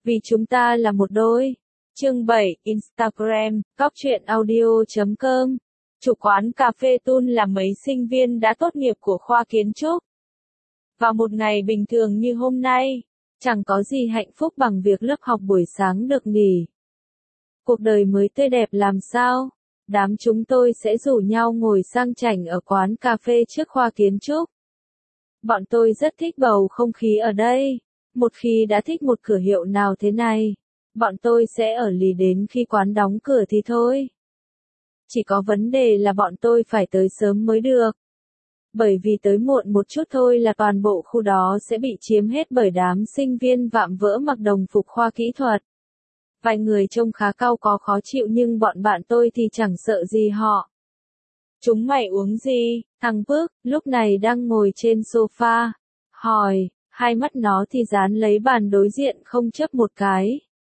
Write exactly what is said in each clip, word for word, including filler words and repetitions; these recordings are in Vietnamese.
Vì chúng ta là một đôi. Chương bảy, Instagram, cóc truyện audio chấm com. Chủ quán cà phê Tun là mấy sinh viên đã tốt nghiệp của khoa kiến trúc. Vào một ngày bình thường như hôm nay, chẳng có gì hạnh phúc bằng việc lớp học buổi sáng được nghỉ. Cuộc đời mới tươi đẹp làm sao? Đám chúng tôi sẽ rủ nhau ngồi sang chảnh ở quán cà phê trước khoa kiến trúc. Bọn tôi rất thích bầu không khí ở đây. Một khi đã thích một cửa hiệu nào thế này, bọn tôi sẽ ở lì đến khi quán đóng cửa thì thôi. Chỉ có vấn đề là bọn tôi phải tới sớm mới được. Bởi vì tới muộn một chút thôi là toàn bộ khu đó sẽ bị chiếm hết bởi đám sinh viên vạm vỡ mặc đồng phục khoa kỹ thuật. Vài người trông khá cau có khó chịu nhưng bọn bạn tôi thì chẳng sợ gì họ. Chúng mày uống gì? Thằng Phước, lúc này đang ngồi trên sofa, hỏi, hai mắt nó thì dán lấy bàn đối diện không chớp một cái.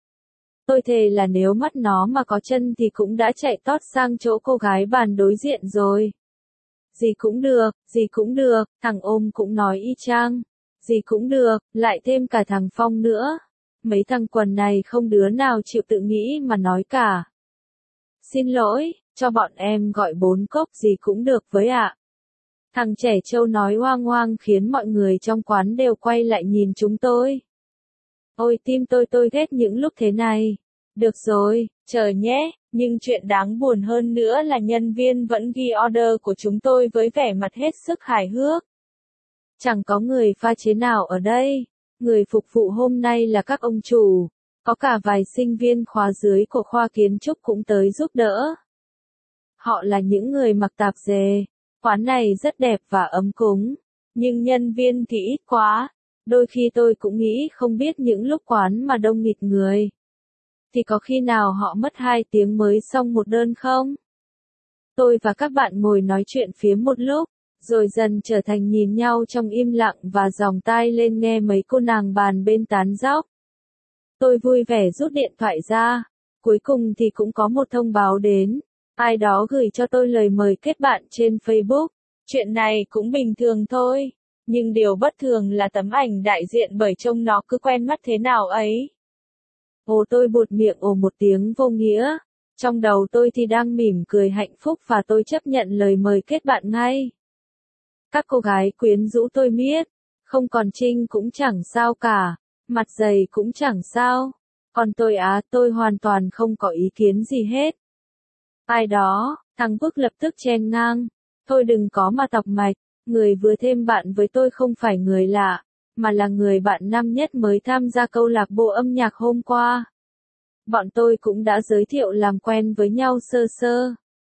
Tôi thề là nếu mắt nó mà có chân thì cũng đã chạy tót sang chỗ cô gái bàn đối diện rồi. Gì cũng được, gì cũng được, thằng ôm cũng nói y chang. Gì cũng được, lại thêm cả thằng Phong nữa. Mấy thằng quần này không đứa nào chịu tự nghĩ mà nói cả. Xin lỗi, cho bọn em gọi bốn cốc gì cũng được với ạ. Thằng trẻ trâu nói hoang hoang khiến mọi người trong quán đều quay lại nhìn chúng tôi. Ôi tim tôi tôi ghét những lúc thế này. Được rồi, chờ nhé, nhưng chuyện đáng buồn hơn nữa là nhân viên vẫn ghi order của chúng tôi với vẻ mặt hết sức hài hước. Chẳng có người pha chế nào ở đây. Người phục vụ hôm nay là các ông chủ. Có cả vài sinh viên khóa dưới của khoa kiến trúc cũng tới giúp đỡ. Họ là những người mặc tạp dề. Quán này rất đẹp và ấm cúng. Nhưng nhân viên thì ít quá. Đôi khi tôi cũng nghĩ không biết những lúc quán mà đông nghịt người. Thì có khi nào họ mất hai tiếng mới xong một đơn không? Tôi và các bạn ngồi nói chuyện phiếm một lúc. Rồi dần trở thành nhìn nhau trong im lặng và dòng tai lên nghe mấy cô nàng bàn bên tán dóc. Tôi vui vẻ rút điện thoại ra. Cuối cùng thì cũng có một thông báo đến. Ai đó gửi cho tôi lời mời kết bạn trên Facebook. Chuyện này cũng bình thường thôi. Nhưng điều bất thường là tấm ảnh đại diện bởi trông nó cứ quen mắt thế nào ấy. Ồ tôi buột miệng ồ một tiếng vô nghĩa. Trong đầu tôi thì đang mỉm cười hạnh phúc và tôi chấp nhận lời mời kết bạn ngay. Các cô gái quyến rũ tôi miết. Không còn Trinh cũng chẳng sao cả. Mặt dày cũng chẳng sao. Còn tôi á, tôi hoàn toàn không có ý kiến gì hết. Ai đó, thằng Phước lập tức chen ngang. Thôi đừng có mà tọc mạch. Người vừa thêm bạn với tôi không phải người lạ, mà là người bạn năm nhất mới tham gia câu lạc bộ âm nhạc hôm qua. Bọn tôi cũng đã giới thiệu làm quen với nhau sơ sơ.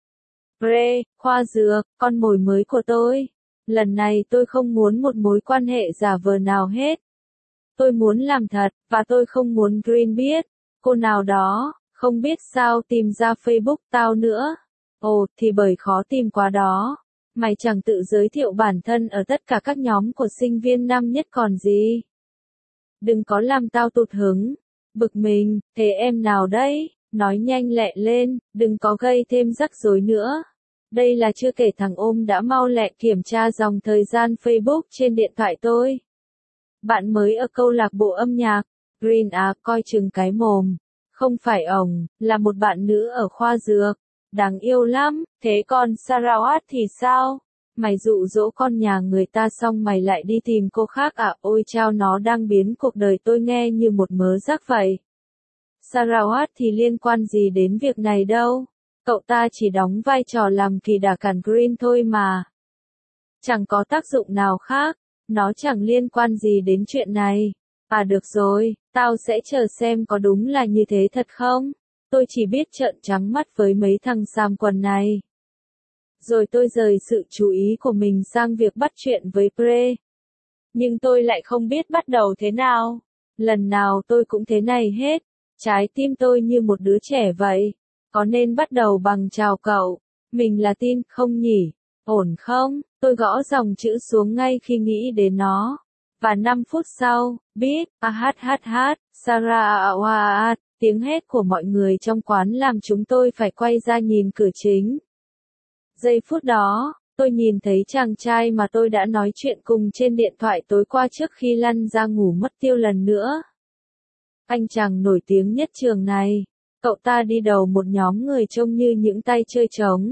Bre, khoa dược, con mồi mới của tôi. Lần này tôi không muốn một mối quan hệ giả vờ nào hết. Tôi muốn làm thật, và tôi không muốn Green biết. Cô nào đó, không biết sao tìm ra Facebook tao nữa. Ồ, thì bởi khó tìm quá đó. Mày chẳng tự giới thiệu bản thân ở tất cả các nhóm của sinh viên năm nhất còn gì. Đừng có làm tao tụt hứng. Bực mình, thế em nào đấy? Nói nhanh lẹ lên, đừng có gây thêm rắc rối nữa. Đây là chưa kể thằng ôm đã mau lẹ kiểm tra dòng thời gian Facebook trên điện thoại tôi. Bạn mới ở câu lạc bộ âm nhạc. Green à, coi chừng cái mồm. Không phải ổng, là một bạn nữ ở khoa dược. Đáng yêu lắm, thế còn Sarawat thì sao? Mày dụ dỗ con nhà người ta xong mày lại đi tìm cô khác à? Ôi chao, nó đang biến cuộc đời tôi nghe như một mớ rác vậy. Sarawat thì liên quan gì đến việc này đâu? Cậu ta chỉ đóng vai trò làm kỳ đà cản Green thôi mà. Chẳng có tác dụng nào khác, nó chẳng liên quan gì đến chuyện này. À được rồi, tao sẽ chờ xem có đúng là như thế thật không? Tôi chỉ biết trợn trắng mắt với mấy thằng xàm quần này. Rồi tôi rời sự chú ý của mình sang việc bắt chuyện với Pre. Nhưng tôi lại không biết bắt đầu thế nào. Lần nào tôi cũng thế này hết. Trái tim tôi như một đứa trẻ vậy. Có nên bắt đầu bằng chào cậu? Mình là Tin không nhỉ? Ổn không? Tôi gõ dòng chữ xuống ngay khi nghĩ đến nó. Và năm phút sau, biết, a hát hát hát, Sarawat, tiếng hét của mọi người trong quán làm chúng tôi phải quay ra nhìn cửa chính. Giây phút đó, tôi nhìn thấy chàng trai mà tôi đã nói chuyện cùng trên điện thoại tối qua trước khi lăn ra ngủ mất tiêu lần nữa. Anh chàng nổi tiếng nhất trường này. Cậu ta đi đầu một nhóm người trông như những tay chơi trống.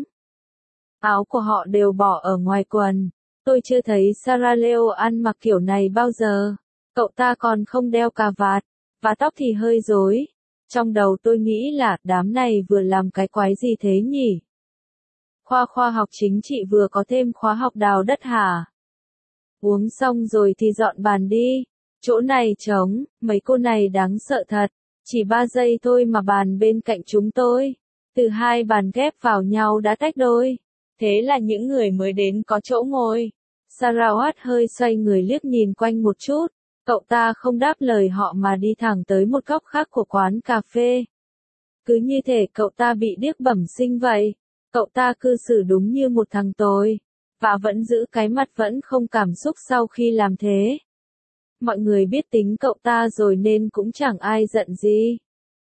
Áo của họ đều bỏ ở ngoài quần. Tôi chưa thấy Sarah Leo ăn mặc kiểu này bao giờ. Cậu ta còn không đeo cà vạt, và tóc thì hơi rối. Trong đầu tôi nghĩ là đám này vừa làm cái quái gì thế nhỉ? Khoa khoa học chính trị vừa có thêm khóa học đào đất hả? Uống xong rồi thì dọn bàn đi. Chỗ này trống, mấy cô này đáng sợ thật. Chỉ ba giây thôi mà bàn bên cạnh chúng tôi. Từ hai bàn ghép vào nhau đã tách đôi. Thế là những người mới đến có chỗ ngồi. Sarawat hơi xoay người liếc nhìn quanh một chút. Cậu ta không đáp lời họ mà đi thẳng tới một góc khác của quán cà phê. Cứ như thể cậu ta bị điếc bẩm sinh vậy. Cậu ta cư xử đúng như một thằng tồi. Và vẫn giữ cái mặt vẫn không cảm xúc sau khi làm thế. Mọi người biết tính cậu ta rồi nên cũng chẳng ai giận gì.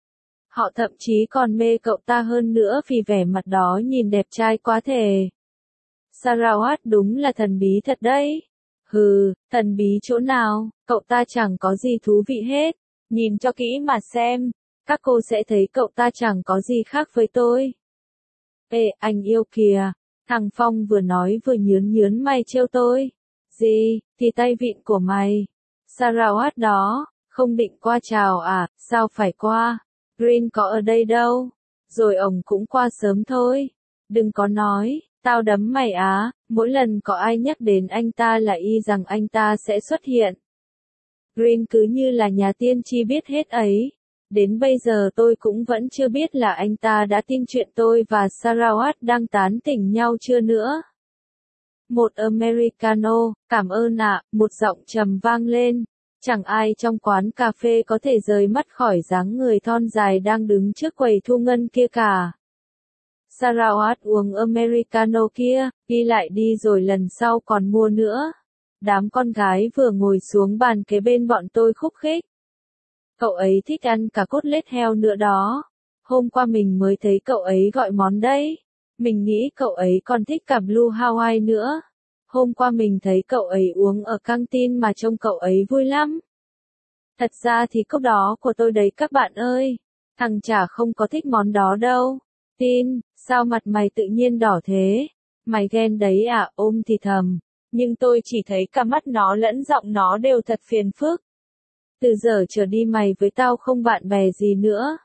Họ thậm chí còn mê cậu ta hơn nữa vì vẻ mặt đó nhìn đẹp trai quá thể. Sarawat đúng là thần bí thật đấy. Hừ, thần bí chỗ nào, cậu ta chẳng có gì thú vị hết. Nhìn cho kỹ mà xem, các cô sẽ thấy cậu ta chẳng có gì khác với tôi. Ê, anh yêu kìa, thằng Phong vừa nói vừa nhướn nhướn mày trêu tôi. Gì, thì tay vịn của mày. Sarawat đó, không định qua chào à, sao phải qua? Green có ở đây đâu. Rồi ông cũng qua sớm thôi. Đừng có nói, tao đấm mày á, mỗi lần có ai nhắc đến anh ta là y rằng anh ta sẽ xuất hiện. Green cứ như là nhà tiên tri biết hết ấy. Đến bây giờ tôi cũng vẫn chưa biết là anh ta đã tin chuyện tôi và Sarawat đang tán tỉnh nhau chưa nữa. Một Americano, cảm ơn ạ, một giọng trầm vang lên. Chẳng ai trong quán cà phê có thể rời mắt khỏi dáng người thon dài đang đứng trước quầy thu ngân kia cả. Sarawat uống Americano kia, ghi lại đi rồi lần sau còn mua nữa. Đám con gái vừa ngồi xuống bàn kế bên bọn tôi khúc khích. Cậu ấy thích ăn cả cốt lết heo nữa đó. Hôm qua mình mới thấy cậu ấy gọi món đấy. Mình nghĩ cậu ấy còn thích cả Blue Hawaii nữa. Hôm qua mình thấy cậu ấy uống ở căng tin mà trông cậu ấy vui lắm. Thật ra thì cốc đó của tôi đấy các bạn ơi. Thằng chả không có thích món đó đâu. Tin, sao mặt mày tự nhiên đỏ thế? Mày ghen đấy à, ôm thì thầm. Nhưng tôi chỉ thấy cả mắt nó lẫn giọng nó đều thật phiền phức. Từ giờ trở đi mày với tao không bạn bè gì nữa.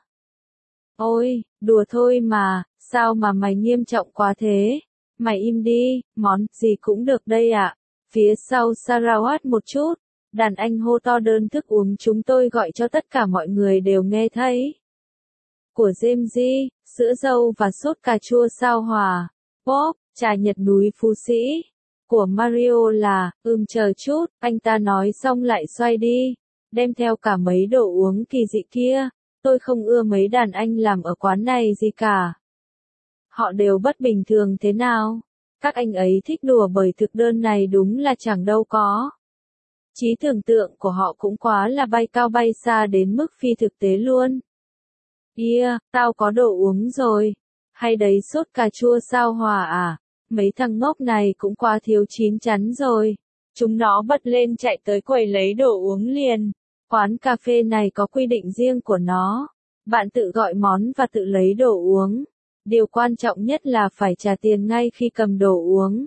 Ôi, đùa thôi mà, sao mà mày nghiêm trọng quá thế? Mày im đi, món gì cũng được đây ạ. À. Phía sau Sarawat một chút, đàn anh hô to đơn thức uống chúng tôi gọi cho tất cả mọi người đều nghe thấy. Của James, sữa dâu và sốt cà chua sao hòa. Pop, trà nhật núi Phú Sĩ. Của Mario là, ừm chờ chút, anh ta nói xong lại xoay đi. Đem theo cả mấy đồ uống kỳ dị kia. Tôi không ưa mấy đàn anh làm ở quán này gì cả. Họ đều bất bình thường thế nào? Các anh ấy thích đùa bởi thực đơn này đúng là chẳng đâu có. Trí tưởng tượng của họ cũng quá là bay cao bay xa đến mức phi thực tế luôn. Yeah, tao có đồ uống rồi. Hay đấy sốt cà chua sao hòa à? Mấy thằng ngốc này cũng quá thiếu chín chắn rồi. Chúng nó bật lên chạy tới quầy lấy đồ uống liền. Quán cà phê này có quy định riêng của nó. Bạn tự gọi món và tự lấy đồ uống. Điều quan trọng nhất là phải trả tiền ngay khi cầm đồ uống.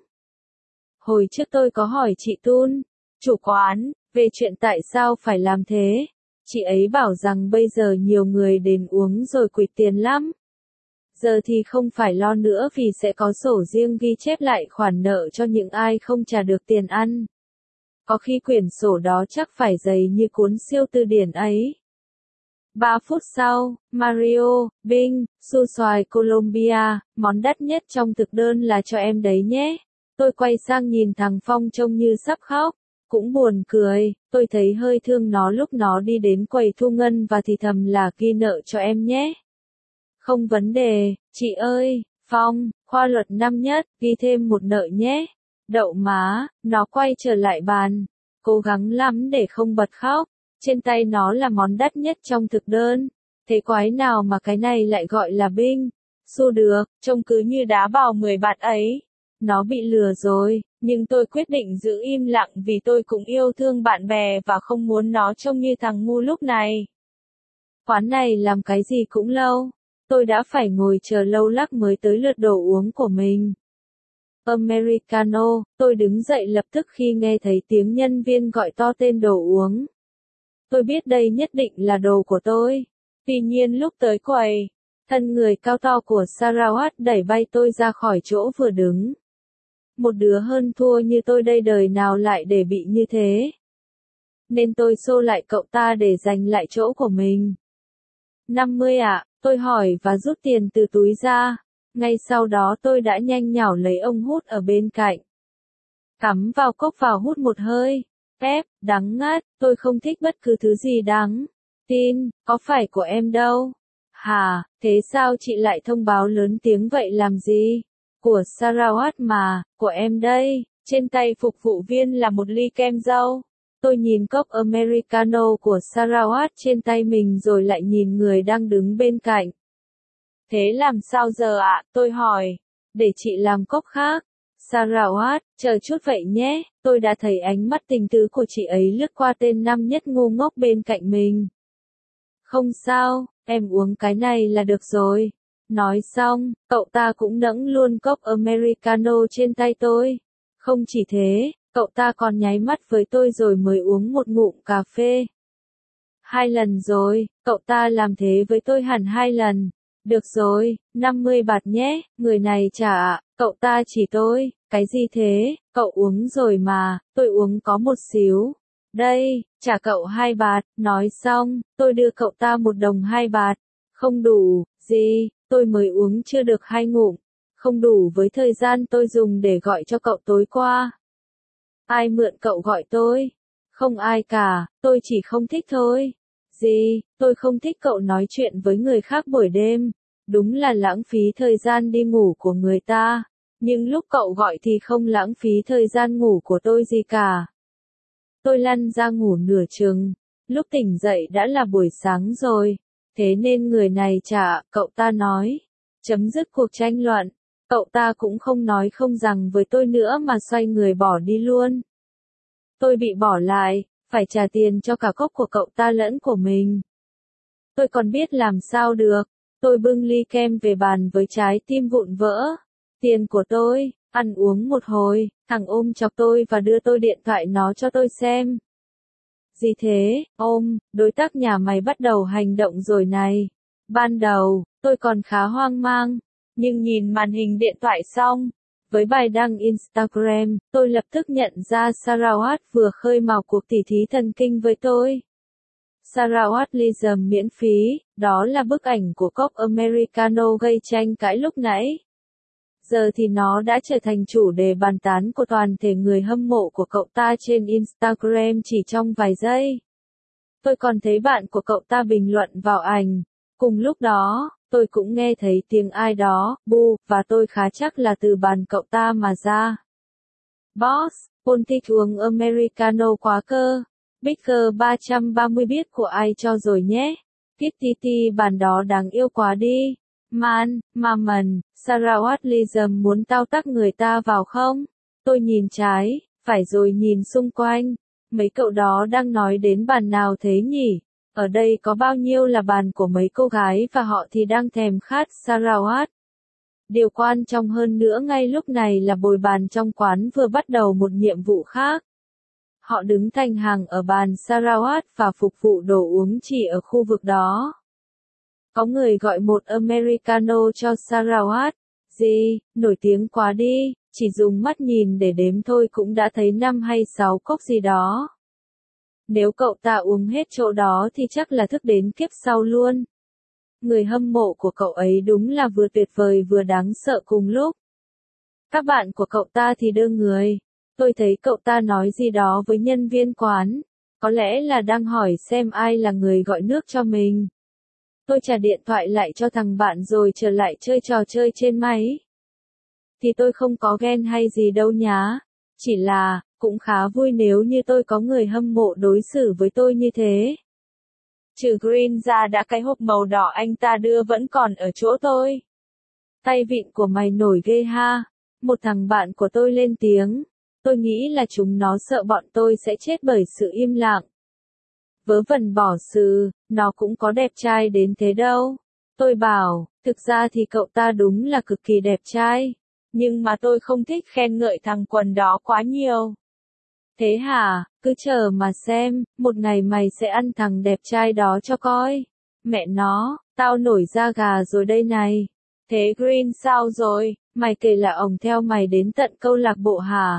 Hồi trước tôi có hỏi chị Tun, chủ quán, về chuyện tại sao phải làm thế. Chị ấy bảo rằng bây giờ nhiều người đến uống rồi quỵt tiền lắm. Giờ thì không phải lo nữa vì sẽ có sổ riêng ghi chép lại khoản nợ cho những ai không trả được tiền ăn. Có khi quyển sổ đó chắc phải dày như cuốn siêu từ điển ấy. Ba phút sau, Mario, Bing, su xoài Colombia, món đắt nhất trong thực đơn là cho em đấy nhé. Tôi quay sang nhìn thằng Phong trông như sắp khóc. Cũng buồn cười, tôi thấy hơi thương nó lúc nó đi đến quầy thu ngân và thì thầm là ghi nợ cho em nhé. Không vấn đề, chị ơi, Phong, khoa luật năm nhất, ghi thêm một nợ nhé. Đậu má, nó quay trở lại bàn. Cố gắng lắm để không bật khóc. Trên tay nó là món đắt nhất trong thực đơn. Thế quái nào mà cái này lại gọi là Bing? Su được, trông cứ như đá bào mười bạt ấy. Nó bị lừa rồi, nhưng tôi quyết định giữ im lặng vì tôi cũng yêu thương bạn bè và không muốn nó trông như thằng ngu lúc này. Quán này làm cái gì cũng lâu. Tôi đã phải ngồi chờ lâu lắc mới tới lượt đồ uống của mình. Americano, tôi đứng dậy lập tức khi nghe thấy tiếng nhân viên gọi to tên đồ uống. Tôi biết đây nhất định là đồ của tôi. Tuy nhiên lúc tới quầy, thân người cao to của Sarawat đẩy bay tôi ra khỏi chỗ vừa đứng. Một đứa hơn thua như tôi đây đời nào lại để bị như thế. Nên tôi xô lại cậu ta để giành lại chỗ của mình. năm mươi ạ, tôi hỏi và rút tiền từ túi ra. Ngay sau đó tôi đã nhanh nhảu lấy ống hút ở bên cạnh. Cắm vào cốc vào hút một hơi. Ép, đắng ngắt, tôi không thích bất cứ thứ gì đắng. Tin, có phải của em đâu. Hà, thế sao chị lại thông báo lớn tiếng vậy làm gì? Của Sarawat mà, của em đây. Trên tay phục vụ viên là một ly kem dâu. Tôi nhìn cốc Americano của Sarawat trên tay mình rồi lại nhìn người đang đứng bên cạnh. Thế làm sao giờ ạ? Tôi hỏi. Để chị làm cốc khác. Sarawat, chờ chút vậy nhé. Tôi đã thấy ánh mắt tình tứ của chị ấy lướt qua tên năm nhất ngu ngốc bên cạnh mình. Không sao, em uống cái này là được rồi. Nói xong, cậu ta cũng nẫng luôn cốc Americano trên tay tôi. Không chỉ thế, cậu ta còn nháy mắt với tôi rồi mới uống một ngụm cà phê. Hai lần rồi, cậu ta làm thế với tôi hẳn hai lần. Được rồi, năm mươi bạt nhé, người này trả ạ, cậu ta chỉ tôi, cái gì thế, cậu uống rồi mà, tôi uống có một xíu. Đây, trả cậu hai bạt, nói xong, tôi đưa cậu ta một đồng hai bạt. Không đủ, gì, tôi mới uống chưa được hai ngụm. Không đủ với thời gian tôi dùng để gọi cho cậu tối qua. Ai mượn cậu gọi tôi? Không ai cả, tôi chỉ không thích thôi. Gì, tôi không thích cậu nói chuyện với người khác buổi đêm. Đúng là lãng phí thời gian đi ngủ của người ta. Nhưng lúc cậu gọi thì không lãng phí thời gian ngủ của tôi gì cả. Tôi lăn ra ngủ nửa chừng. Lúc tỉnh dậy đã là buổi sáng rồi. Thế nên người này trả, cậu ta nói. Chấm dứt cuộc tranh luận. Cậu ta cũng không nói không rằng với tôi nữa mà xoay người bỏ đi luôn. Tôi bị bỏ lại, phải trả tiền cho cả cốc của cậu ta lẫn của mình. Tôi còn biết làm sao được. Tôi bưng ly kem về bàn với trái tim vụn vỡ. Tiền của tôi, ăn uống một hồi, thằng ôm chọc tôi và đưa tôi điện thoại nó cho tôi xem. Gì thế, ôm, đối tác nhà mày bắt đầu hành động rồi này. Ban đầu, tôi còn khá hoang mang, nhưng nhìn màn hình điện thoại xong, với bài đăng Instagram, tôi lập tức nhận ra Sarawat vừa khơi mào cuộc tỉ thí thần kinh với tôi. Sarawat Lism miễn phí, đó là bức ảnh của cốc Americano gây tranh cãi lúc nãy. Giờ thì nó đã trở thành chủ đề bàn tán của toàn thể người hâm mộ của cậu ta trên Instagram chỉ trong vài giây. Tôi còn thấy bạn của cậu ta bình luận vào ảnh. Cùng lúc đó, tôi cũng nghe thấy tiếng ai đó, bu, và tôi khá chắc là từ bàn cậu ta mà ra. Boss, Paul thích uống Americano quá cơ. Bigger ba trăm ba mươi biết của ai cho rồi nhé. Titi bàn đó đáng yêu quá đi. Man, Mammon, Sarawat Lism muốn tao tắc người ta vào không? Tôi nhìn trái, phải rồi nhìn xung quanh. Mấy cậu đó đang nói đến bàn nào thế nhỉ? Ở đây có bao nhiêu là bàn của mấy cô gái và họ thì đang thèm khát Sarawat. Điều quan trọng hơn nữa ngay lúc này là bồi bàn trong quán vừa bắt đầu một nhiệm vụ khác. Họ đứng thành hàng ở bàn Sarawat và phục vụ đồ uống chỉ ở khu vực đó. Có người gọi một Americano cho Sarawat. Gì, nổi tiếng quá đi, chỉ dùng mắt nhìn để đếm thôi cũng đã thấy năm hay sáu cốc gì đó. Nếu cậu ta uống hết chỗ đó thì chắc là thức đến kiếp sau luôn. Người hâm mộ của cậu ấy đúng là vừa tuyệt vời vừa đáng sợ cùng lúc. Các bạn của cậu ta thì đơ người. Tôi thấy cậu ta nói gì đó với nhân viên quán. Có lẽ là đang hỏi xem ai là người gọi nước cho mình. Tôi trả điện thoại lại cho thằng bạn rồi trở lại chơi trò chơi trên máy. Thì tôi không có ghen hay gì đâu nhá. Chỉ là, cũng khá vui nếu như tôi có người hâm mộ đối xử với tôi như thế. Trừ Green ra đã cái hộp màu đỏ anh ta đưa vẫn còn ở chỗ tôi. Tay vịn của mày nổi ghê ha. Một thằng bạn của tôi lên tiếng. Tôi nghĩ là chúng nó sợ bọn tôi sẽ chết bởi sự im lặng. Vớ vẩn bỏ sự, nó cũng có đẹp trai đến thế đâu. Tôi bảo, thực ra thì cậu ta đúng là cực kỳ đẹp trai. Nhưng mà tôi không thích khen ngợi thằng quần đó quá nhiều. Thế hả, cứ chờ mà xem, một ngày mày sẽ ăn thằng đẹp trai đó cho coi. Mẹ nó, tao nổi da gà rồi đây này. Thế Green sao rồi, mày kể là ổng theo mày đến tận câu lạc bộ hả?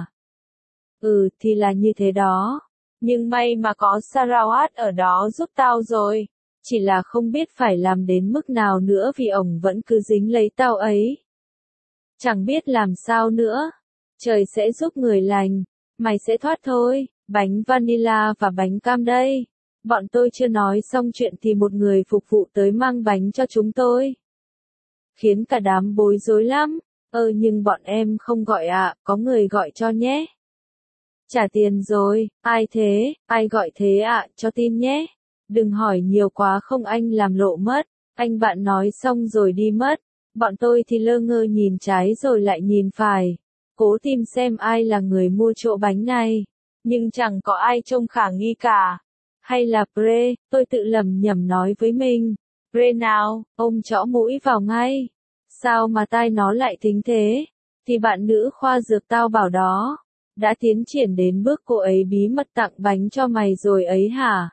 Ừ thì là như thế đó. Nhưng may mà có Sarawat ở đó giúp tao rồi. Chỉ là không biết phải làm đến mức nào nữa vì ổng vẫn cứ dính lấy tao ấy. Chẳng biết làm sao nữa. Trời sẽ giúp người lành. Mày sẽ thoát thôi. Bánh vanilla và bánh cam đây. Bọn tôi chưa nói xong chuyện thì một người phục vụ tới mang bánh cho chúng tôi. Khiến cả đám bối rối lắm. Ơ nhưng bọn em không gọi ạ, à, có người gọi cho nhé. Trả tiền rồi, ai thế, ai gọi thế ạ, à, cho tin nhé. Đừng hỏi nhiều quá không anh làm lộ mất. Anh bạn nói xong rồi đi mất. Bọn tôi thì lơ ngơ nhìn trái rồi lại nhìn phải. Cố tìm xem ai là người mua chỗ bánh này. Nhưng chẳng có ai trông khả nghi cả. Hay là Pre, tôi tự lầm nhầm nói với mình. Pre nào, ôm chõ mũi vào ngay. Sao mà tai nó lại thính thế? Thì bạn nữ khoa dược tao bảo đó. Đã tiến triển đến bước cô ấy bí mật tặng bánh cho mày rồi ấy hả?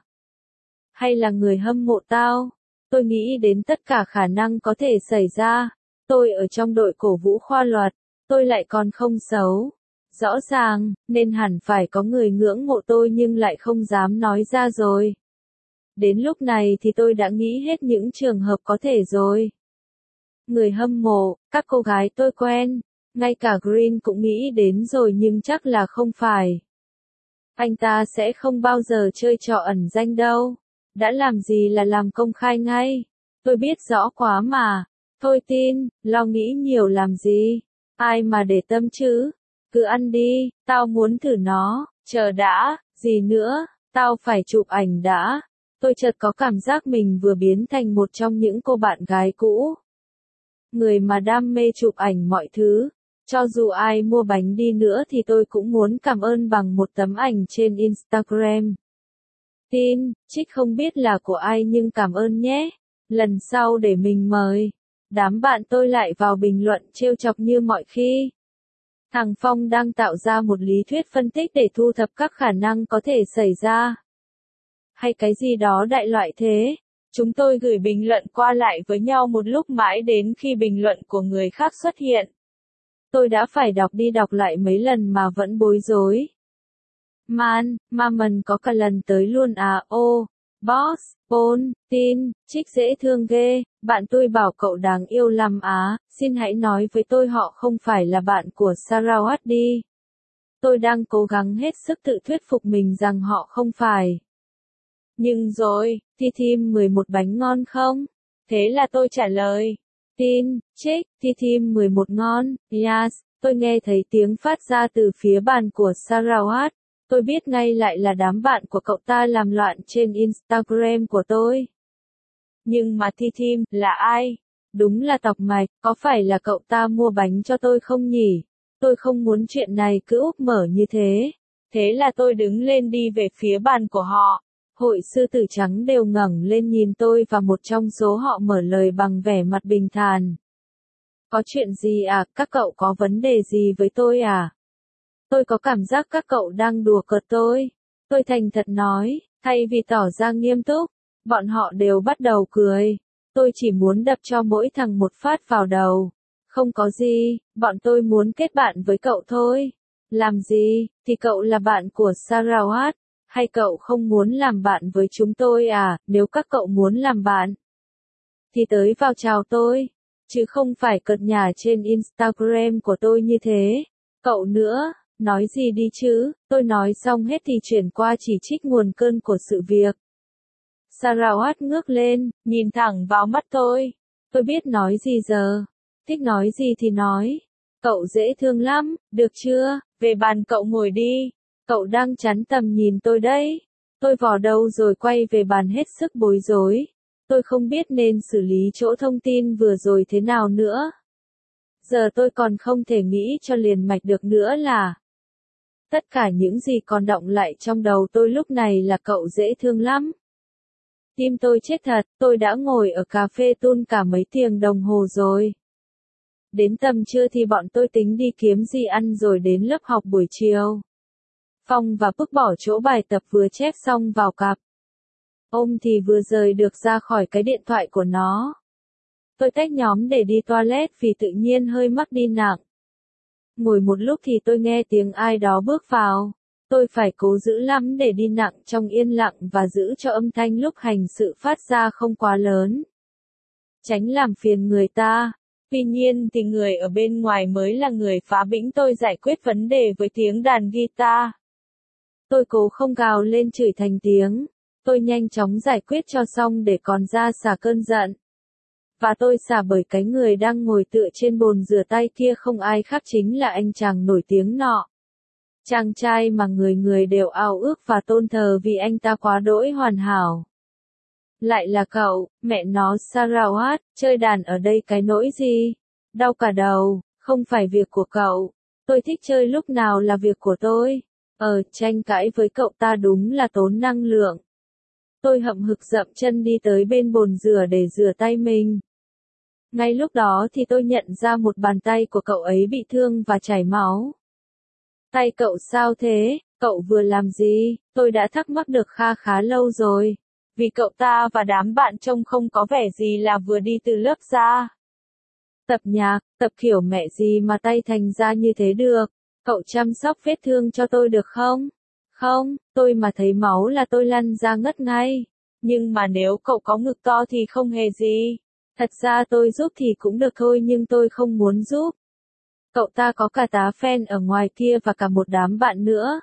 Hay là người hâm mộ tao? Tôi nghĩ đến tất cả khả năng có thể xảy ra. Tôi ở trong đội cổ vũ khoa luật. Tôi lại còn không xấu. Rõ ràng, nên hẳn phải có người ngưỡng mộ tôi nhưng lại không dám nói ra rồi. Đến lúc này thì tôi đã nghĩ hết những trường hợp có thể rồi. Người hâm mộ, các cô gái tôi quen, ngay cả Green cũng nghĩ đến rồi nhưng chắc là không phải. Anh ta sẽ không bao giờ chơi trò ẩn danh đâu. Đã làm gì là làm công khai ngay. Tôi biết rõ quá mà. Thôi tin, lo nghĩ nhiều làm gì. Ai mà để tâm chứ. Cứ ăn đi, tao muốn thử nó. Chờ đã, gì nữa, tao phải chụp ảnh đã. Tôi chợt có cảm giác mình vừa biến thành một trong những cô bạn gái cũ. Người mà đam mê chụp ảnh mọi thứ. Cho dù ai mua bánh đi nữa thì tôi cũng muốn cảm ơn bằng một tấm ảnh trên Instagram. Tin, Trích không biết là của ai nhưng cảm ơn nhé. Lần sau để mình mời. Đám bạn tôi lại vào bình luận trêu chọc như mọi khi. Thằng Phong đang tạo ra một lý thuyết phân tích để thu thập các khả năng có thể xảy ra. Hay cái gì đó đại loại thế. Chúng tôi gửi bình luận qua lại với nhau một lúc mãi đến khi bình luận của người khác xuất hiện. Tôi đã phải đọc đi đọc lại mấy lần mà vẫn bối rối. Man, mà mình có cả lần tới luôn à, ô, boss, Paul, tin, Trích dễ thương ghê, bạn tôi bảo cậu đáng yêu lắm á, xin hãy nói với tôi họ không phải là bạn của Sarawat đi. Tôi đang cố gắng hết sức tự thuyết phục mình rằng họ không phải. Nhưng rồi, thì thêm mười một bánh ngon không? Thế là tôi trả lời. Tin, Trích, thì thêm mười một ngon, yes, tôi nghe thấy tiếng phát ra từ phía bàn của Sarawat. Tôi biết ngay lại là đám bạn của cậu ta làm loạn trên Instagram của tôi. Nhưng mà Thi Thim, là ai? Đúng là tọc mạch, có phải là cậu ta mua bánh cho tôi không nhỉ? Tôi không muốn chuyện này cứ úp mở như thế. Thế là tôi đứng lên đi về phía bàn của họ. Hội sư tử trắng đều ngẩng lên nhìn tôi và một trong số họ mở lời bằng vẻ mặt bình thản. Có chuyện gì à, các cậu có vấn đề gì với tôi à? Tôi có cảm giác các cậu đang đùa cợt tôi. Tôi thành thật nói, thay vì tỏ ra nghiêm túc, bọn họ đều bắt đầu cười. Tôi chỉ muốn đập cho mỗi thằng một phát vào đầu. Không có gì, bọn tôi muốn kết bạn với cậu thôi. Làm gì, thì cậu là bạn của Sarawat. Hay cậu không muốn làm bạn với chúng tôi à, nếu các cậu muốn làm bạn, thì tới vào chào tôi. Chứ không phải cợt nhả trên Instagram của tôi như thế. Cậu nữa. Nói gì đi chứ, tôi nói xong hết thì chuyển qua chỉ trích nguồn cơn của sự việc. Sarawat ngước lên, nhìn thẳng vào mắt tôi. Tôi biết nói gì giờ. Thích nói gì thì nói. Cậu dễ thương lắm, được chưa, về bàn cậu ngồi đi. Cậu đang chắn tầm nhìn tôi đấy. Tôi vò đầu rồi quay về bàn hết sức bối rối. Tôi không biết nên xử lý chỗ thông tin vừa rồi thế nào nữa. Giờ tôi còn không thể nghĩ cho liền mạch được nữa là. Tất cả những gì còn đọng lại trong đầu tôi lúc này là cậu dễ thương lắm. Tim tôi chết thật, tôi đã ngồi ở cà phê Tun cả mấy tiếng đồng hồ rồi. Đến tầm trưa thì bọn tôi tính đi kiếm gì ăn rồi đến lớp học buổi chiều. Phong và Phước bỏ chỗ bài tập vừa chép xong vào cặp. Ôm thì vừa rời được ra khỏi cái điện thoại của nó. Tôi tách nhóm để đi toilet vì tự nhiên hơi mắc đi nặng. Ngồi một lúc thì tôi nghe tiếng ai đó bước vào. Tôi phải cố giữ lắm để đi nặng trong yên lặng và giữ cho âm thanh lúc hành sự phát ra không quá lớn. Tránh làm phiền người ta. Tuy nhiên thì người ở bên ngoài mới là người phá bĩnh tôi giải quyết vấn đề với tiếng đàn guitar. Tôi cố không gào lên chửi thành tiếng. Tôi nhanh chóng giải quyết cho xong để còn ra xả cơn giận. Và tôi xả bởi cái người đang ngồi tựa trên bồn rửa tay kia không ai khác chính là anh chàng nổi tiếng nọ. Chàng trai mà người người đều ao ước và tôn thờ vì anh ta quá đỗi hoàn hảo. Lại là cậu, mẹ nó Sarawat, chơi đàn ở đây cái nỗi gì? Đau cả đầu, không phải việc của cậu. Tôi thích chơi lúc nào là việc của tôi. Ờ, tranh cãi với cậu ta đúng là tốn năng lượng. Tôi hậm hực dậm chân đi tới bên bồn rửa để rửa tay mình. Ngay lúc đó thì tôi nhận ra một bàn tay của cậu ấy bị thương và chảy máu. Tay cậu sao thế? Cậu vừa làm gì? Tôi đã thắc mắc được kha khá lâu rồi. Vì cậu ta và đám bạn trông không có vẻ gì là vừa đi từ lớp ra. Tập nhạc, tập kiểu mẹ gì mà tay thành ra như thế được. Cậu chăm sóc vết thương cho tôi được không? Không, tôi mà thấy máu là tôi lăn ra ngất ngay. Nhưng mà nếu cậu có ngực to thì không hề gì. Thật ra tôi giúp thì cũng được thôi nhưng tôi không muốn giúp. Cậu ta có cả tá fan ở ngoài kia và cả một đám bạn nữa.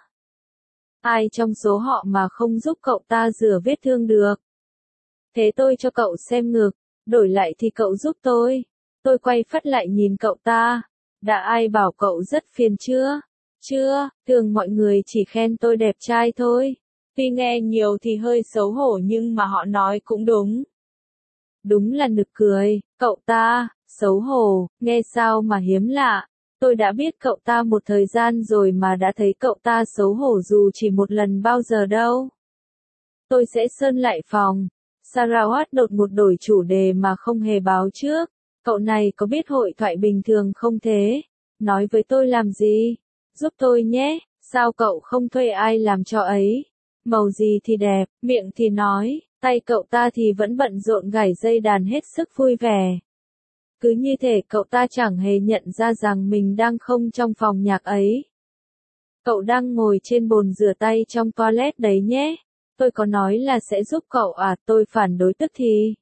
Ai trong số họ mà không giúp cậu ta rửa vết thương được? Thế tôi cho cậu xem ngực, đổi lại thì cậu giúp tôi. Tôi quay phắt lại nhìn cậu ta. Đã ai bảo cậu rất phiền chưa? Chưa, thường mọi người chỉ khen tôi đẹp trai thôi. Tuy nghe nhiều thì hơi xấu hổ nhưng mà họ nói cũng đúng. Đúng là nực cười, cậu ta, xấu hổ, nghe sao mà hiếm lạ. Tôi đã biết cậu ta một thời gian rồi mà đã thấy cậu ta xấu hổ dù chỉ một lần bao giờ đâu. Tôi sẽ sơn lại phòng. Sarawat đột ngột đổi chủ đề mà không hề báo trước. Cậu này có biết hội thoại bình thường không thế? Nói với tôi làm gì? Giúp tôi nhé, sao cậu không thuê ai làm cho ấy? Màu gì thì đẹp, miệng thì nói, tay cậu ta thì vẫn bận rộn gảy dây đàn hết sức vui vẻ. Cứ như thể cậu ta chẳng hề nhận ra rằng mình đang không trong phòng nhạc ấy. Cậu đang ngồi trên bồn rửa tay trong toilet đấy nhé. Tôi có nói là sẽ giúp cậu à, tôi phản đối tức thì.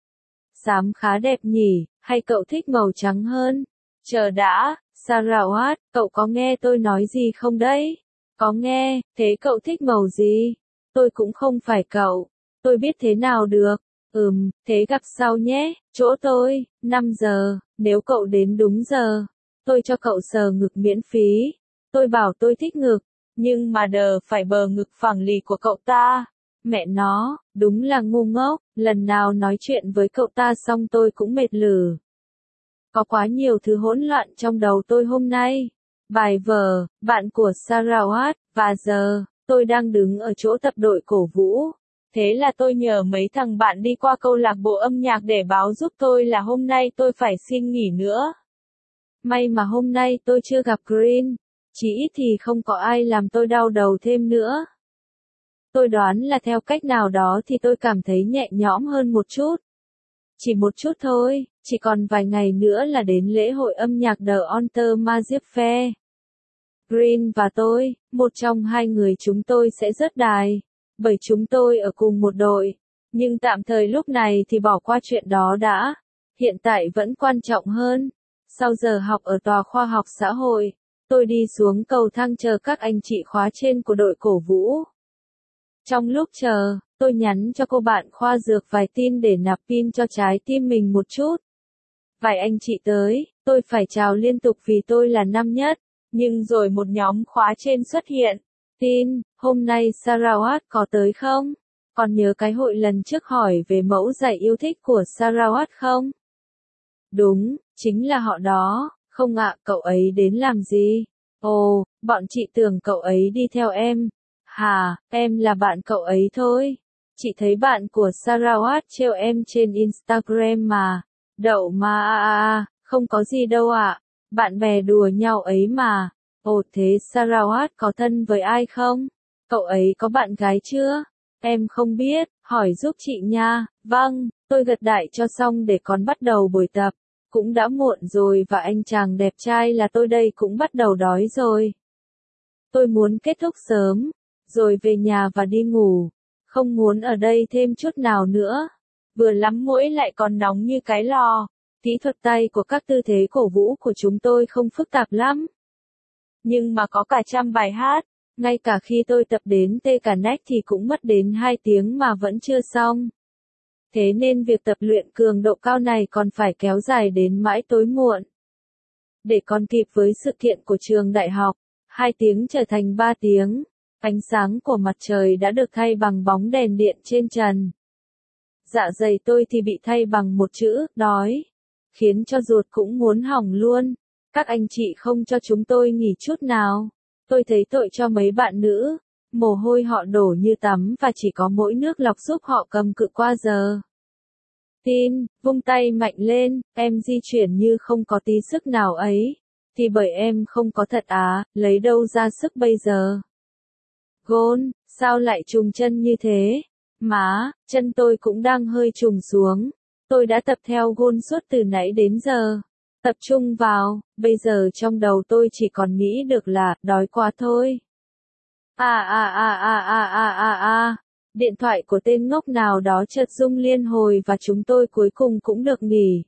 Xám khá đẹp nhỉ, hay cậu thích màu trắng hơn? Chờ đã, Sarawat, cậu có nghe tôi nói gì không đấy? Có nghe, thế cậu thích màu gì? Tôi cũng không phải cậu. Tôi biết thế nào được. Ừm, thế gặp sau nhé, chỗ tôi, năm giờ, nếu cậu đến đúng giờ, tôi cho cậu sờ ngực miễn phí. Tôi bảo tôi thích ngực, nhưng mà đờ phải bờ ngực phẳng lì của cậu ta. Mẹ nó, đúng là ngu ngốc, lần nào nói chuyện với cậu ta xong tôi cũng mệt lử. Có quá nhiều thứ hỗn loạn trong đầu tôi hôm nay. Bài vở, bạn của Sarawat, và giờ, tôi đang đứng ở chỗ tập đội cổ vũ. Thế là tôi nhờ mấy thằng bạn đi qua câu lạc bộ âm nhạc để báo giúp tôi là hôm nay tôi phải xin nghỉ nữa. May mà hôm nay tôi chưa gặp Green, chỉ ít thì không có ai làm tôi đau đầu thêm nữa. Tôi đoán là theo cách nào đó thì tôi cảm thấy nhẹ nhõm hơn một chút. Chỉ một chút thôi, chỉ còn vài ngày nữa là đến lễ hội âm nhạc The Onter Magic Fair. Green và tôi, một trong hai người chúng tôi sẽ rớt đài, bởi chúng tôi ở cùng một đội. Nhưng tạm thời lúc này thì bỏ qua chuyện đó đã. Hiện tại vẫn quan trọng hơn. Sau giờ học ở tòa khoa học xã hội, tôi đi xuống cầu thang chờ các anh chị khóa trên của đội cổ vũ. Trong lúc chờ, tôi nhắn cho cô bạn khoa dược vài tin để nạp pin cho trái tim mình một chút. Vài anh chị tới, tôi phải chào liên tục vì tôi là năm nhất, nhưng rồi một nhóm khóa trên xuất hiện. Tin, hôm nay Sarawat có tới không? Còn nhớ cái hội lần trước hỏi về mẫu giày yêu thích của Sarawat không? Đúng, chính là họ đó. Không ạ, cậu ấy đến làm gì? Ồ, bọn chị tưởng cậu ấy đi theo em. Hà, em là bạn cậu ấy thôi. Chị thấy bạn của Sarawat trêu em trên Instagram mà. Đậu mà à à à, không có gì đâu ạ. Bạn bè đùa nhau ấy mà. Ồ thế Sarawat có thân với ai không? Cậu ấy có bạn gái chưa? Em không biết, hỏi giúp chị nha. Vâng, tôi gật đại cho xong để còn bắt đầu buổi tập. Cũng đã muộn rồi và anh chàng đẹp trai là tôi đây cũng bắt đầu đói rồi. Tôi muốn kết thúc sớm, rồi về nhà và đi ngủ. Không muốn ở đây thêm chút nào nữa. Vừa lắm mũi lại còn nóng như cái lò. Kỹ thuật tay của các tư thế cổ vũ của chúng tôi không phức tạp lắm. Nhưng mà có cả trăm bài hát. Ngay cả khi tôi tập đến tê cả nách thì cũng mất đến hai tiếng mà vẫn chưa xong. Thế nên việc tập luyện cường độ cao này còn phải kéo dài đến mãi tối muộn. Để còn kịp với sự kiện của trường đại học, hai tiếng trở thành ba tiếng. Ánh sáng của mặt trời đã được thay bằng bóng đèn điện trên trần. Dạ dày tôi thì bị thay bằng một chữ, đói. Khiến cho ruột cũng muốn hỏng luôn. Các anh chị không cho chúng tôi nghỉ chút nào. Tôi thấy tội cho mấy bạn nữ. Mồ hôi họ đổ như tắm và chỉ có mỗi nước lọc giúp họ cầm cự qua giờ. Tin, vung tay mạnh lên, em di chuyển như không có tí sức nào ấy. Thì bởi em không có thật á, lấy đâu ra sức bây giờ. Gôn, sao lại trùng chân như thế? Má, chân tôi cũng đang hơi trùng xuống. Tôi đã tập theo gôn suốt từ nãy đến giờ. Tập trung vào, bây giờ trong đầu tôi chỉ còn nghĩ được là, đói quá thôi. À à à à à à à à. Điện thoại của tên ngốc nào đó chợt rung liên hồi và chúng tôi cuối cùng cũng được nghỉ.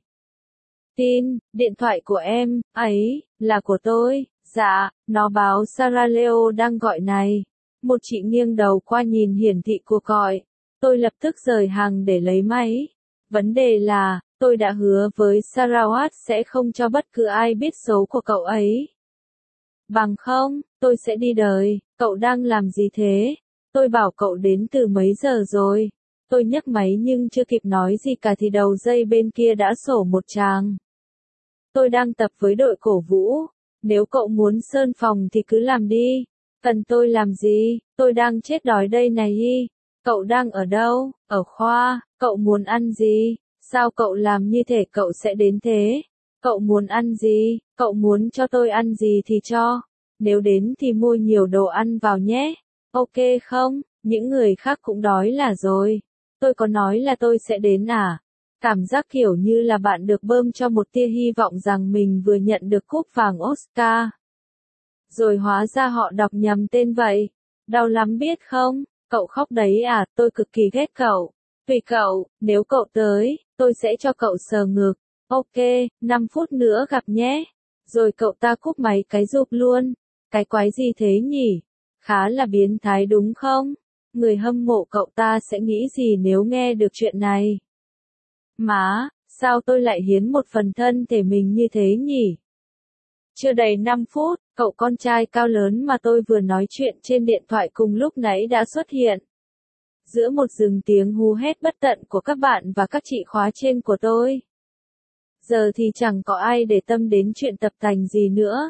Tin, điện thoại của em, ấy, là của tôi, dạ, nó báo Sarah Leo đang gọi này. Một chị nghiêng đầu qua nhìn hiển thị cuộc gọi. Tôi lập tức rời hàng để lấy máy. Vấn đề là, tôi đã hứa với Sarawat sẽ không cho bất cứ ai biết số của cậu ấy. Bằng không, tôi sẽ đi đời, cậu đang làm gì thế? Tôi bảo cậu đến từ mấy giờ rồi? Tôi nhấc máy nhưng chưa kịp nói gì cả thì đầu dây bên kia đã sổ một tràng. Tôi đang tập với đội cổ vũ. Nếu cậu muốn sơn phòng thì cứ làm đi. Cần tôi làm gì? Tôi đang chết đói đây này y. Cậu đang ở đâu? Ở khoa. Cậu muốn ăn gì? Sao cậu làm như thể cậu sẽ đến thế? Cậu muốn ăn gì? Cậu muốn cho tôi ăn gì thì cho. Nếu đến thì mua nhiều đồ ăn vào nhé. Ok không? Những người khác cũng đói là rồi. Tôi có nói là tôi sẽ đến à? Cảm giác kiểu như là bạn được bơm cho một tia hy vọng rằng mình vừa nhận được cúp vàng Oscar. Rồi hóa ra họ đọc nhầm tên vậy. Đau lắm biết không? Cậu khóc đấy à, tôi cực kỳ ghét cậu. Tùy cậu, nếu cậu tới, tôi sẽ cho cậu sờ ngực. Ok, năm phút nữa gặp nhé. Rồi cậu ta cúp máy cái rụp luôn. Cái quái gì thế nhỉ? Khá là biến thái đúng không? Người hâm mộ cậu ta sẽ nghĩ gì nếu nghe được chuyện này? Má, sao tôi lại hiến một phần thân thể mình như thế nhỉ? Chưa đầy năm phút, cậu con trai cao lớn mà tôi vừa nói chuyện trên điện thoại cùng lúc nãy đã xuất hiện. Giữa một rừng tiếng hú hét bất tận của các bạn và các chị khóa trên của tôi. Giờ thì chẳng có ai để tâm đến chuyện tập tành gì nữa.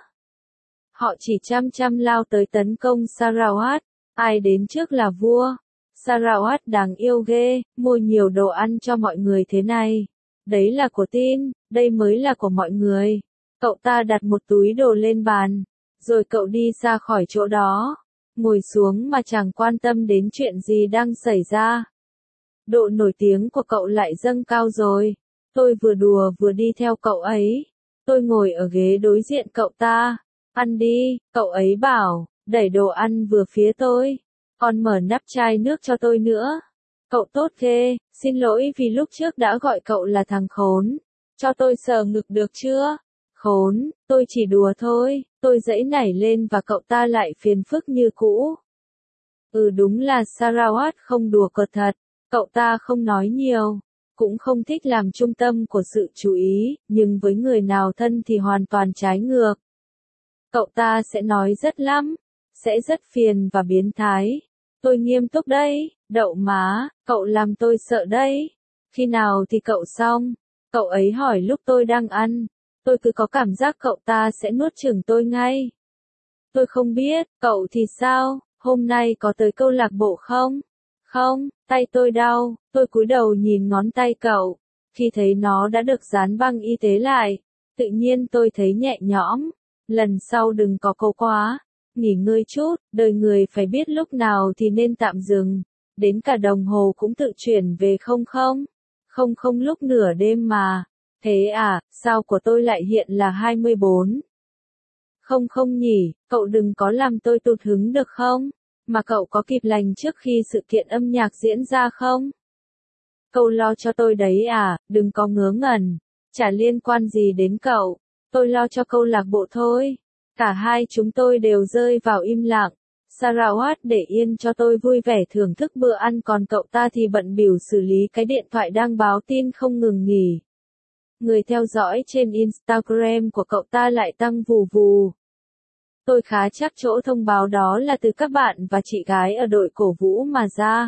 Họ chỉ chăm chăm lao tới tấn công Sarawat. Ai đến trước là vua. Sarawat đáng yêu ghê, mua nhiều đồ ăn cho mọi người thế này. Đấy là của Tin, đây mới là của mọi người. Cậu ta đặt một túi đồ lên bàn. Rồi cậu đi ra khỏi chỗ đó. Ngồi xuống mà chẳng quan tâm đến chuyện gì đang xảy ra. Độ nổi tiếng của cậu lại dâng cao rồi. Tôi vừa đùa vừa đi theo cậu ấy. Tôi ngồi ở ghế đối diện cậu ta. Ăn đi, cậu ấy bảo, đẩy đồ ăn vừa phía tôi. Còn mở nắp chai nước cho tôi nữa. Cậu tốt ghê, xin lỗi vì lúc trước đã gọi cậu là thằng khốn. Cho tôi sờ ngực được chưa? Khốn, tôi chỉ đùa thôi, tôi giãy nảy lên và cậu ta lại phiền phức như cũ. Ừ đúng là Sarawat không đùa cợt thật, cậu ta không nói nhiều, cũng không thích làm trung tâm của sự chú ý, nhưng với người nào thân thì hoàn toàn trái ngược. Cậu ta sẽ nói rất lắm, sẽ rất phiền và biến thái. Tôi nghiêm túc đấy, đậu má, cậu làm tôi sợ đấy. Khi nào thì cậu xong? Cậu ấy hỏi lúc tôi đang ăn. Tôi cứ có cảm giác cậu ta sẽ nuốt chửng tôi ngay. Tôi không biết, cậu thì sao, hôm nay có tới câu lạc bộ không? Không, tay tôi đau, tôi cúi đầu nhìn ngón tay cậu. Khi thấy nó đã được dán băng y tế lại, tự nhiên tôi thấy nhẹ nhõm. Lần sau đừng có cố quá, nghỉ ngơi chút, đời người phải biết lúc nào thì nên tạm dừng. Đến cả đồng hồ cũng tự chuyển về không không. Không không lúc nửa đêm mà. Thế à, sao của tôi lại hiện là hai mươi bốn? Không không nhỉ, cậu đừng có làm tôi tụt hứng được không? Mà cậu có kịp lành trước khi sự kiện âm nhạc diễn ra không? Cậu lo cho tôi đấy à, đừng có ngớ ngẩn. Chả liên quan gì đến cậu. Tôi lo cho câu lạc bộ thôi. Cả hai chúng tôi đều rơi vào im lặng. Sarawat để yên cho tôi vui vẻ thưởng thức bữa ăn, còn cậu ta thì bận bịu xử lý cái điện thoại đang báo tin không ngừng nghỉ. Người theo dõi trên Instagram của cậu ta lại tăng vù vù. Tôi khá chắc chỗ thông báo đó là từ các bạn và chị gái ở đội cổ vũ mà ra.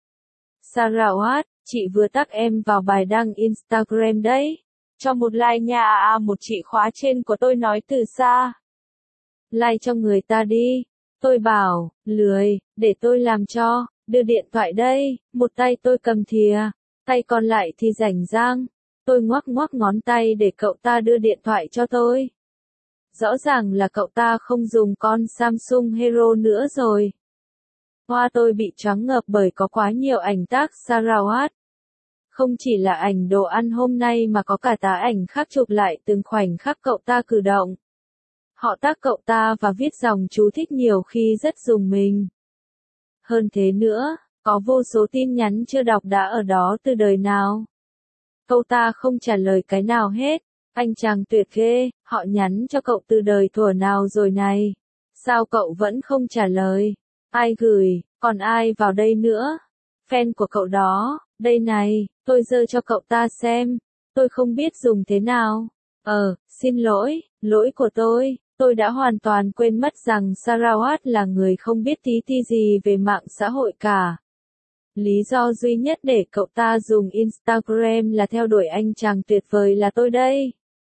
Sarawat, chị vừa tag em vào bài đăng Instagram đấy. Cho một like nha. À, một chị khóa trên của tôi nói từ xa. Like cho người ta đi. Tôi bảo, lười, để tôi làm cho, đưa điện thoại đây, một tay tôi cầm thìa, tay còn lại thì rảnh rang. Tôi ngoắc ngoắc ngón tay để cậu ta đưa điện thoại cho tôi. Rõ ràng là cậu ta không dùng con Samsung Hero nữa rồi. Hoa tôi bị choáng ngợp bởi có quá nhiều ảnh tác Sarawat. Không chỉ là ảnh đồ ăn hôm nay mà có cả tá ảnh khác chụp lại từng khoảnh khắc cậu ta cử động. Họ tác cậu ta và viết dòng chú thích nhiều khi rất rùng mình. Hơn thế nữa, có vô số tin nhắn chưa đọc đã ở đó từ đời nào. Cậu ta không trả lời cái nào hết. Anh chàng tuyệt ghê, họ nhắn cho cậu từ đời thuở nào rồi này. Sao cậu vẫn không trả lời? Ai gửi, còn ai vào đây nữa? Fan của cậu đó, đây này, tôi giơ cho cậu ta xem. Tôi không biết dùng thế nào. Ờ, xin lỗi, lỗi của tôi. Tôi đã hoàn toàn quên mất rằng Sarawat là người không biết tí ti gì về mạng xã hội cả. Lý do duy nhất để cậu ta dùng Instagram là theo đuổi anh chàng tuyệt vời là tôi đây.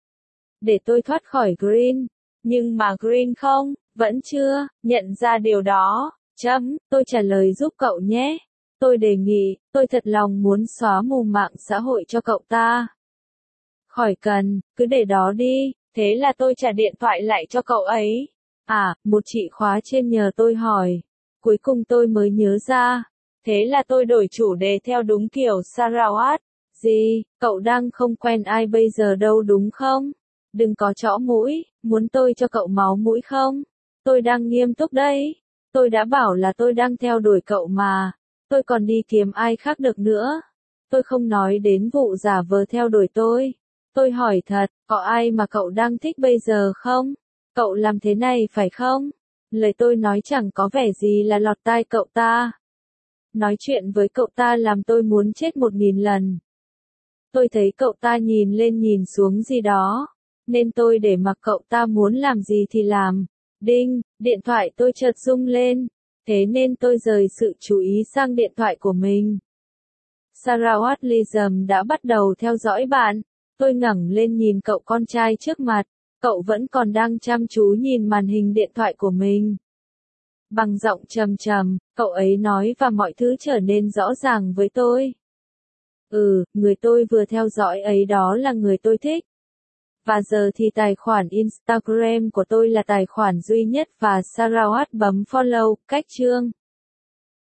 Để tôi thoát khỏi Green. Nhưng mà Green không, vẫn chưa, nhận ra điều đó. Chấm, tôi trả lời giúp cậu nhé. Tôi đề nghị, tôi thật lòng muốn xóa mù mạng xã hội cho cậu ta. Khỏi cần, cứ để đó đi. Thế là tôi trả điện thoại lại cho cậu ấy. À, một chị khóa trên nhờ tôi hỏi. Cuối cùng tôi mới nhớ ra. Thế là tôi đổi chủ đề theo đúng kiểu Sarawat. Gì, cậu đang không quen ai bây giờ đâu đúng không? Đừng có chõ mũi, muốn tôi cho cậu máu mũi không? Tôi đang nghiêm túc đấy. Tôi đã bảo là tôi đang theo đuổi cậu mà. Tôi còn đi kiếm ai khác được nữa. Tôi không nói đến vụ giả vờ theo đuổi tôi. Tôi hỏi thật, có ai mà cậu đang thích bây giờ không? Cậu làm thế này phải không? Lời tôi nói chẳng có vẻ gì là lọt tai cậu ta. Nói chuyện với cậu ta làm tôi muốn chết một nghìn lần. Tôi thấy cậu ta nhìn lên nhìn xuống gì đó, nên tôi để mặc cậu ta muốn làm gì thì làm. Đinh, điện thoại tôi chợt rung lên. Thế nên tôi rời sự chú ý sang điện thoại của mình. Sarawat Lism đã bắt đầu theo dõi bạn. Tôi ngẩng lên nhìn cậu con trai trước mặt. Cậu vẫn còn đang chăm chú nhìn màn hình điện thoại của mình. Bằng giọng trầm trầm, cậu ấy nói và mọi thứ trở nên rõ ràng với tôi. Ừ, người tôi vừa theo dõi ấy đó là người tôi thích. Và giờ thì tài khoản Instagram của tôi là tài khoản duy nhất và Sarawat bấm follow, cách chương.